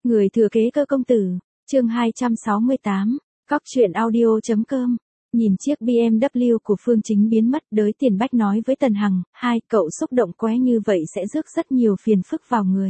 Người thừa kế cơ công tử, chương 268, Cóc truyện audio.com. Nhìn chiếc BMW của Phương Chính biến mất, Đới Tiền Bách nói với Tần Hằng, cậu xúc động quá như vậy sẽ rước rất nhiều phiền phức vào người.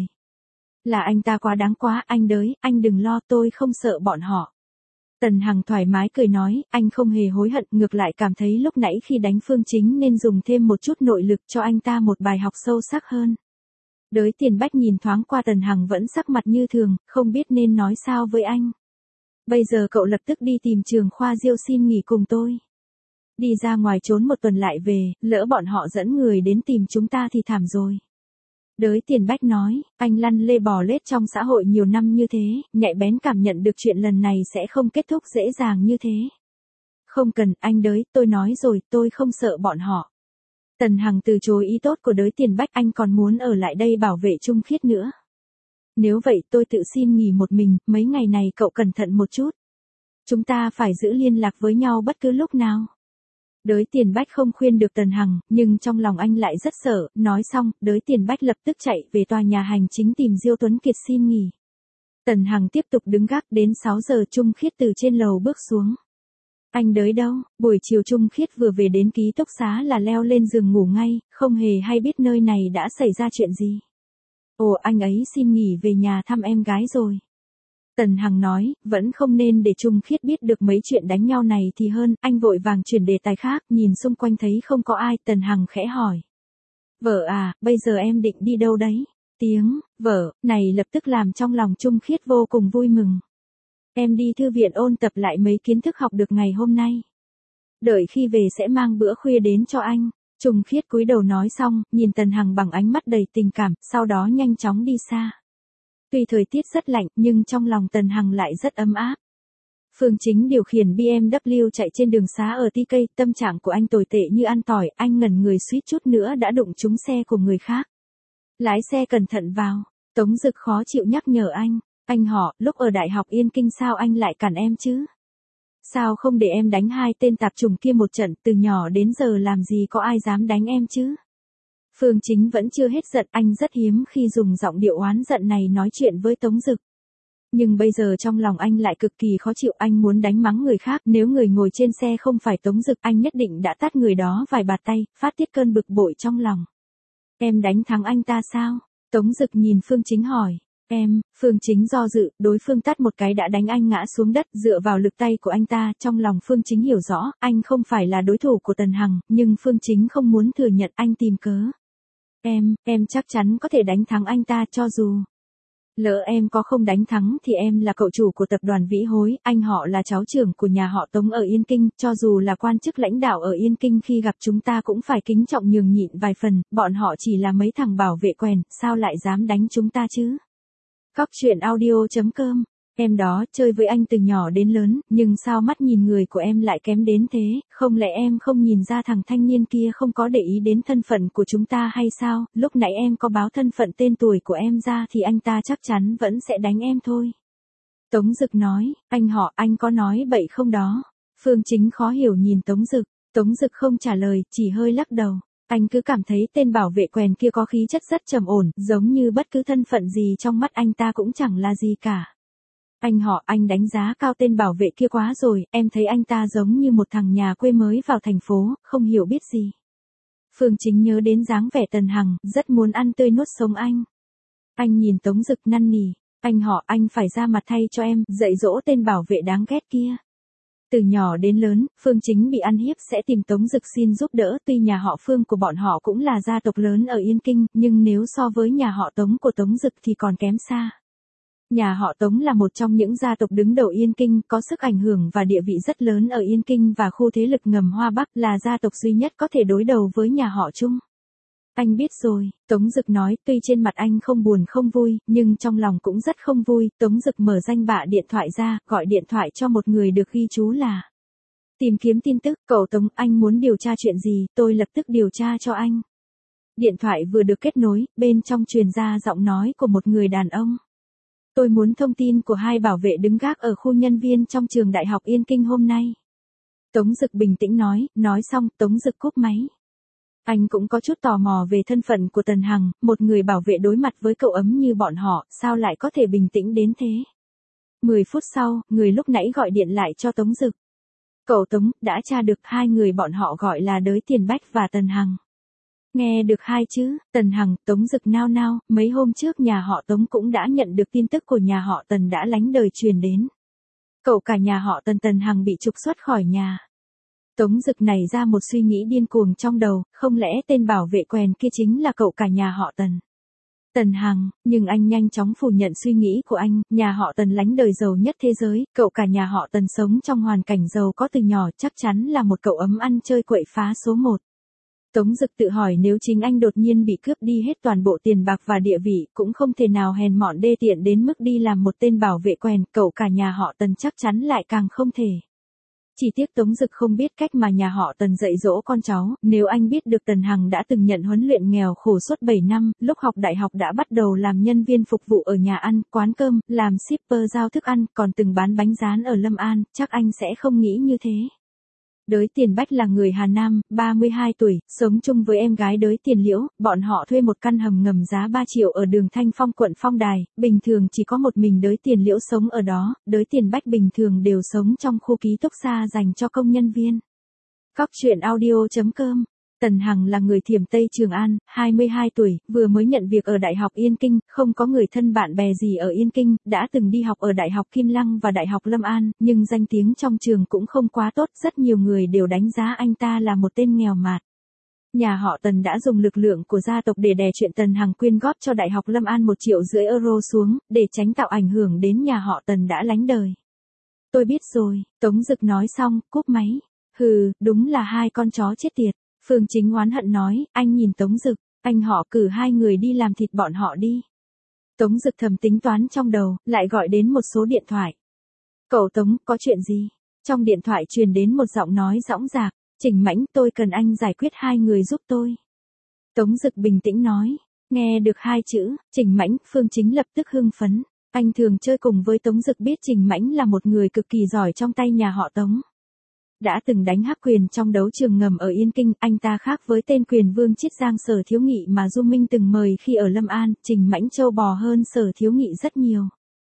Là anh ta quá đáng quá, anh Đới, anh đừng lo, tôi không sợ bọn họ. Tần Hằng thoải mái cười nói, anh không hề hối hận, ngược lại cảm thấy lúc nãy khi đánh Phương Chính nên dùng thêm một chút nội lực cho anh ta một bài học sâu sắc hơn. Đới Tiền Bách nhìn thoáng qua Tần Hằng vẫn sắc mặt như thường, không biết nên nói sao với anh. Bây giờ cậu lập tức đi tìm Trường Khoa Diêu xin nghỉ cùng tôi. Đi ra ngoài trốn một tuần lại về, lỡ bọn họ dẫn người đến tìm chúng ta thì thảm rồi. Đới Tiền Bách nói, anh lăn lê bò lết trong xã hội nhiều năm như thế, nhạy bén cảm nhận được chuyện lần này sẽ không kết thúc dễ dàng như thế. Không cần, anh Đới, tôi nói rồi, tôi không sợ bọn họ. Tần Hằng từ chối ý tốt của Đới Tiền Bách, anh còn muốn ở lại đây bảo vệ Trung Khiết nữa. Nếu vậy tôi tự xin nghỉ một mình, mấy ngày này cậu cẩn thận một chút. Chúng ta phải giữ liên lạc với nhau bất cứ lúc nào. Đới Tiền Bách không khuyên được Tần Hằng, nhưng trong lòng anh lại rất sợ, nói xong, Đới Tiền Bách lập tức chạy về tòa nhà hành chính tìm Diêu Tuấn Kiệt xin nghỉ. Tần Hằng tiếp tục đứng gác đến 6 giờ Trung Khiết từ trên lầu bước xuống. Anh Đới đâu? Buổi chiều Trung Khiết vừa về đến ký túc xá là leo lên giường ngủ ngay, không hề hay biết nơi này đã xảy ra chuyện gì. Ồ, anh ấy xin nghỉ về nhà thăm em gái rồi. Tần Hằng nói, vẫn không nên để Trung Khiết biết được mấy chuyện đánh nhau này thì hơn, anh vội vàng chuyển đề tài khác, nhìn xung quanh thấy không có ai, Tần Hằng khẽ hỏi. Vợ à, bây giờ em định đi đâu đấy? Tiếng, vợ, này lập tức làm trong lòng Trung Khiết vô cùng vui mừng. Em đi thư viện ôn tập lại mấy kiến thức học được ngày hôm nay. Đợi khi về sẽ mang bữa khuya đến cho anh. Trung Khiết cúi đầu nói xong, nhìn Tần Hằng bằng ánh mắt đầy tình cảm, sau đó nhanh chóng đi xa. Tuy thời tiết rất lạnh, nhưng trong lòng Tần Hằng lại rất ấm áp. Phương Chính điều khiển BMW chạy trên đường xá ở TK, tâm trạng của anh tồi tệ như ăn tỏi, anh ngẩn người suýt chút nữa đã đụng trúng xe của người khác. Lái xe cẩn thận vào, Tống Dực khó chịu nhắc nhở anh họ, lúc ở Đại học Yên Kinh sao anh lại cản em chứ? Sao không để em đánh hai tên tạp chủng kia một trận, từ nhỏ đến giờ làm gì có ai dám đánh em chứ? Phương Chính vẫn chưa hết giận, anh rất hiếm khi dùng giọng điệu oán giận này nói chuyện với Tống Dực. Nhưng bây giờ trong lòng anh lại cực kỳ khó chịu, anh muốn đánh mắng người khác, nếu người ngồi trên xe không phải Tống Dực, anh nhất định đã tát người đó vài bạt tay, phát tiết cơn bực bội trong lòng. Em đánh thắng anh ta sao? Tống Dực nhìn Phương Chính hỏi. Phương Chính do dự, đối phương tát một cái đã đánh anh ngã xuống đất, dựa vào lực tay của anh ta, trong lòng Phương Chính hiểu rõ, anh không phải là đối thủ của Tần Hằng, nhưng Phương Chính không muốn thừa nhận, anh tìm cớ. Em chắc chắn có thể đánh thắng anh ta, cho dù lỡ em có không đánh thắng thì em là cậu chủ của tập đoàn Vĩ Hối, anh họ là cháu trưởng của nhà họ Tống ở Yên Kinh, cho dù là quan chức lãnh đạo ở Yên Kinh khi gặp chúng ta cũng phải kính trọng nhường nhịn vài phần, bọn họ chỉ là mấy thằng bảo vệ quèn, sao lại dám đánh chúng ta chứ? Cóc truyện audio.com. Em đó, chơi với anh từ nhỏ đến lớn, nhưng sao mắt nhìn người của em lại kém đến thế, không lẽ em không nhìn ra thằng thanh niên kia không có để ý đến thân phận của chúng ta hay sao? Lúc nãy em có báo thân phận tên tuổi của em ra thì anh ta chắc chắn vẫn sẽ đánh em thôi. Tống Dực nói, anh họ, anh có nói bậy không đó? Phương Chính khó hiểu nhìn Tống Dực không trả lời, chỉ hơi lắc đầu. Anh cứ cảm thấy tên bảo vệ quèn kia có khí chất rất trầm ổn, giống như bất cứ thân phận gì trong mắt anh ta cũng chẳng là gì cả. Anh họ, anh đánh giá cao tên bảo vệ kia quá rồi, em thấy anh ta giống như một thằng nhà quê mới vào thành phố, không hiểu biết gì. Phương Chính nhớ đến dáng vẻ Tần Hằng, rất muốn ăn tươi nuốt sống anh. Anh nhìn Tống Dực năn nỉ, anh họ, anh phải ra mặt thay cho em, dạy dỗ tên bảo vệ đáng ghét kia. Từ nhỏ đến lớn, Phương Chính bị ăn hiếp sẽ tìm Tống Dực xin giúp đỡ, tuy nhà họ Phương của bọn họ cũng là gia tộc lớn ở Yên Kinh, nhưng nếu so với nhà họ Tống của Tống Dực thì còn kém xa. Nhà họ Tống là một trong những gia tộc đứng đầu Yên Kinh, có sức ảnh hưởng và địa vị rất lớn ở Yên Kinh và khu thế lực ngầm Hoa Bắc, là gia tộc duy nhất có thể đối đầu với nhà họ Trung. Anh biết rồi, Tống Dực nói, tuy trên mặt anh không buồn không vui, nhưng trong lòng cũng rất không vui. Tống Dực mở danh bạ điện thoại ra, gọi điện thoại cho một người được ghi chú là tìm kiếm tin tức, cậu Tống, anh muốn điều tra chuyện gì, tôi lập tức điều tra cho anh. Điện thoại vừa được kết nối, bên trong truyền ra giọng nói của một người đàn ông. Tôi muốn thông tin của hai bảo vệ đứng gác ở khu nhân viên trong trường Đại học Yên Kinh hôm nay. Tống Dực bình tĩnh nói xong, Tống Dực cúp máy. Anh cũng có chút tò mò về thân phận của Tần Hằng, một người bảo vệ đối mặt với cậu ấm như bọn họ, sao lại có thể bình tĩnh đến thế. 10 phút sau, người lúc nãy gọi điện lại cho Tống Dực. Cậu Tống, đã tra được hai người bọn họ gọi là Đới Tiền Bách và Tần Hằng. Nghe được hai chữ, Tần Hằng, Tống Dực nao nao, mấy hôm trước nhà họ Tống cũng đã nhận được tin tức của nhà họ Tần đã lánh đời truyền đến. Cậu cả nhà họ Tần Hằng bị trục xuất khỏi nhà. Tống Dực nảy ra một suy nghĩ điên cuồng trong đầu, không lẽ tên bảo vệ quèn kia chính là cậu cả nhà họ Tần Hằng, nhưng anh nhanh chóng phủ nhận suy nghĩ của anh, nhà họ Tần lánh đời giàu nhất thế giới, cậu cả nhà họ Tần sống trong hoàn cảnh giàu có từ nhỏ chắc chắn là một cậu ấm ăn chơi quậy phá số 1. Tống Dực tự hỏi nếu chính anh đột nhiên bị cướp đi hết toàn bộ tiền bạc và địa vị, cũng không thể nào hèn mọn đê tiện đến mức đi làm một tên bảo vệ quèn, cậu cả nhà họ Tần chắc chắn lại càng không thể. Chỉ tiếc Tống Dực không biết cách mà nhà họ Tần dạy dỗ con cháu, nếu anh biết được Tần Hằng đã từng nhận huấn luyện nghèo khổ suốt 7 năm, lúc học đại học đã bắt đầu làm nhân viên phục vụ ở nhà ăn, quán cơm, làm shipper giao thức ăn, còn từng bán bánh rán ở Lâm An, chắc anh sẽ không nghĩ như thế. Đới Tiền Bách là người Hà Nam, 32 tuổi, sống chung với em gái Đới Tiền Liễu, bọn họ thuê một căn hầm ngầm giá 3 triệu ở đường Thanh Phong quận Phong Đài, bình thường chỉ có một mình Đới Tiền Liễu sống ở đó, Đới Tiền Bách bình thường đều sống trong khu ký túc xá dành cho công nhân viên. Cóc truyện audio.com. Tần Hằng là người Thiểm Tây Trường An, 22 tuổi, vừa mới nhận việc ở Đại học Yên Kinh, không có người thân bạn bè gì ở Yên Kinh, đã từng đi học ở Đại học Kim Lăng và Đại học Lâm An, nhưng danh tiếng trong trường cũng không quá tốt, rất nhiều người đều đánh giá anh ta là một tên nghèo mạt. Nhà họ Tần đã dùng lực lượng của gia tộc để đè chuyện Tần Hằng quyên góp cho Đại học Lâm An 1,5 triệu euro xuống, để tránh tạo ảnh hưởng đến nhà họ Tần đã lánh đời. Tôi biết rồi, Tống Dực nói xong, cúp máy. Hừ, đúng là hai con chó chết tiệt. Phương Chính oán hận nói, anh nhìn Tống Dực, anh họ cử hai người đi làm thịt bọn họ đi. Tống Dực thầm tính toán trong đầu, lại gọi đến một số điện thoại. Cậu Tống, có chuyện gì? Trong điện thoại truyền đến một giọng nói dõng dạc, Trình Mãnh, tôi cần anh giải quyết hai người giúp tôi. Tống Dực bình tĩnh nói, nghe được hai chữ, Trình Mãnh, Phương Chính lập tức hưng phấn. Anh thường chơi cùng với Tống Dực biết Trình Mãnh là một người cực kỳ giỏi trong tay nhà họ Tống. Đã từng đánh hắc quyền trong đấu trường ngầm ở Yên Kinh, anh ta khác với tên quyền vương Chiết Giang Sở Thiếu Nghị mà Du Minh từng mời khi ở Lâm An, Trình Mãnh châu bò hơn Sở Thiếu Nghị rất nhiều.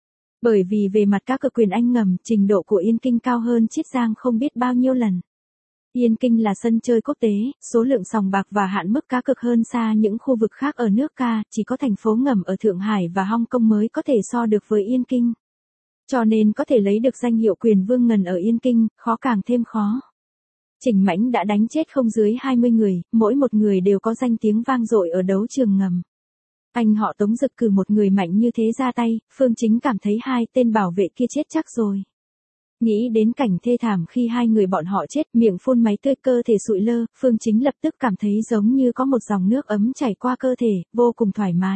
Bởi vì về mặt các cực quyền anh ngầm, trình độ của Yên Kinh cao hơn Chiết Giang không biết bao nhiêu lần. Yên Kinh là sân chơi quốc tế, số lượng sòng bạc và hạn mức cá cược hơn xa những khu vực khác ở nước ca, chỉ có thành phố ngầm ở Thượng Hải và Hong Kong mới có thể so được với Yên Kinh. Cho nên có thể lấy được danh hiệu quyền vương ngần ở Yên Kinh, khó càng thêm khó. Trình Mãnh đã đánh chết không dưới 20 người, mỗi một người đều có danh tiếng vang dội ở đấu trường ngầm. Anh họ Tống Dực cử một người mạnh như thế ra tay, Phương Chính cảm thấy hai tên bảo vệ kia chết chắc rồi. Nghĩ đến cảnh thê thảm khi hai người bọn họ chết, miệng phun máu tươi, cơ thể sụi lơ, Phương Chính lập tức cảm thấy giống như có một dòng nước ấm chảy qua cơ thể, vô cùng thoải mái.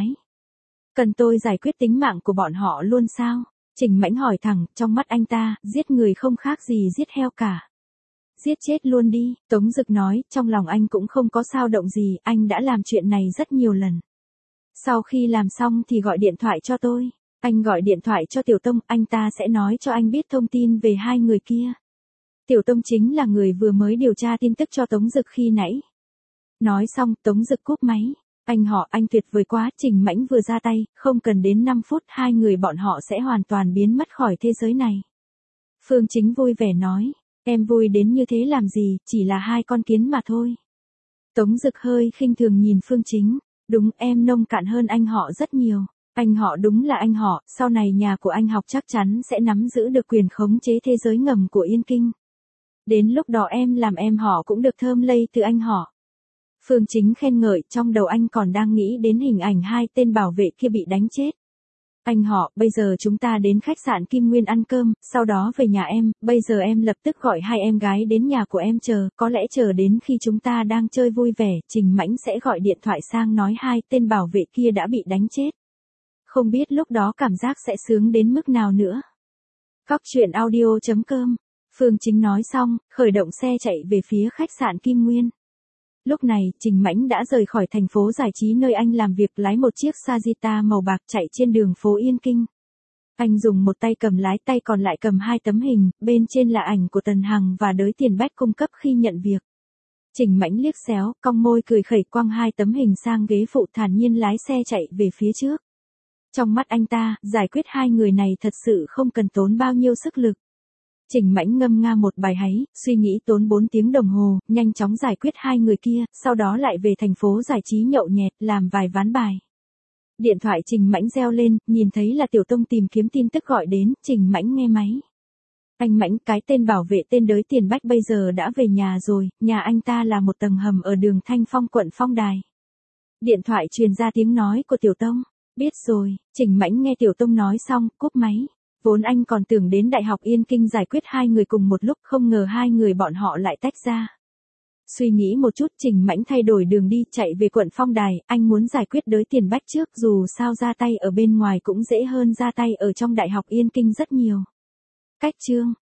Cần tôi giải quyết tính mạng của bọn họ luôn sao? Trình Mãnh hỏi thẳng, trong mắt anh ta, giết người không khác gì giết heo cả. Giết chết luôn đi, Tống Dực nói, trong lòng anh cũng không có sao động gì, anh đã làm chuyện này rất nhiều lần. Sau khi làm xong thì gọi điện thoại cho tôi. Anh gọi điện thoại cho Tiểu Tông, anh ta sẽ nói cho anh biết thông tin về hai người kia. Tiểu Tông chính là người vừa mới điều tra tin tức cho Tống Dực khi nãy. Nói xong, Tống Dực cúp máy. Anh họ, anh tuyệt vời quá, Trình Mãnh vừa ra tay, không cần đến 5 phút, hai người bọn họ sẽ hoàn toàn biến mất khỏi thế giới này. Phương Chính vui vẻ nói, em vui đến như thế làm gì, chỉ là hai con kiến mà thôi. Tống Dực hơi khinh thường nhìn Phương Chính, đúng, em nông cạn hơn anh họ rất nhiều. Anh họ đúng là anh họ, sau này nhà của anh học chắc chắn sẽ nắm giữ được quyền khống chế thế giới ngầm của Yên Kinh. Đến lúc đó em làm em họ cũng được thơm lây từ anh họ. Phương Chính khen ngợi, trong đầu anh còn đang nghĩ đến hình ảnh hai tên bảo vệ kia bị đánh chết. Anh họ, bây giờ chúng ta đến khách sạn Kim Nguyên ăn cơm, sau đó về nhà em, bây giờ em lập tức gọi hai em gái đến nhà của em chờ, có lẽ chờ đến khi chúng ta đang chơi vui vẻ, Trình Mãnh sẽ gọi điện thoại sang nói hai tên bảo vệ kia đã bị đánh chết. Không biết lúc đó cảm giác sẽ sướng đến mức nào nữa. Cóc truyện audio.com. Phương Chính nói xong, khởi động xe chạy về phía khách sạn Kim Nguyên. Lúc này, Trình Mãnh đã rời khỏi thành phố giải trí nơi anh làm việc, lái một chiếc Sagita màu bạc chạy trên đường phố Yên Kinh. Anh dùng một tay cầm lái, tay còn lại cầm hai tấm hình, bên trên là ảnh của Tần Hằng và Đới Tiền Bách cung cấp khi nhận việc. Trình Mãnh liếc xéo, cong môi cười khẩy quăng 2 tấm hình sang ghế phụ thản nhiên lái xe chạy về phía trước. Trong mắt anh ta, giải quyết 2 người này thật sự không cần tốn bao nhiêu sức lực. Trình Mãnh ngâm nga một bài háy, suy nghĩ tốn 4 tiếng đồng hồ, nhanh chóng giải quyết 2 người kia, sau đó lại về thành phố giải trí nhậu nhẹt, làm vài ván bài. Điện thoại Trình Mãnh reo lên, nhìn thấy là Tiểu Tông tìm kiếm tin tức gọi đến, Trình Mãnh nghe máy. Anh Mãnh, cái tên bảo vệ tên đới Tiền Bách bây giờ đã về nhà rồi, nhà anh ta là một tầng hầm ở đường Thanh Phong quận Phong Đài. Điện thoại truyền ra tiếng nói của Tiểu Tông. Biết rồi, Trình Mãnh nghe Tiểu Tông nói xong, cúp máy. Vốn anh còn tưởng đến Đại học Yên Kinh giải quyết 2 người cùng một lúc, không ngờ 2 người bọn họ lại tách ra. Suy nghĩ một chút, Trình Mãnh thay đổi đường đi, chạy về quận Phong Đài, anh muốn giải quyết đới Tiền Bách trước, dù sao ra tay ở bên ngoài cũng dễ hơn ra tay ở trong Đại học Yên Kinh rất nhiều. Cách chương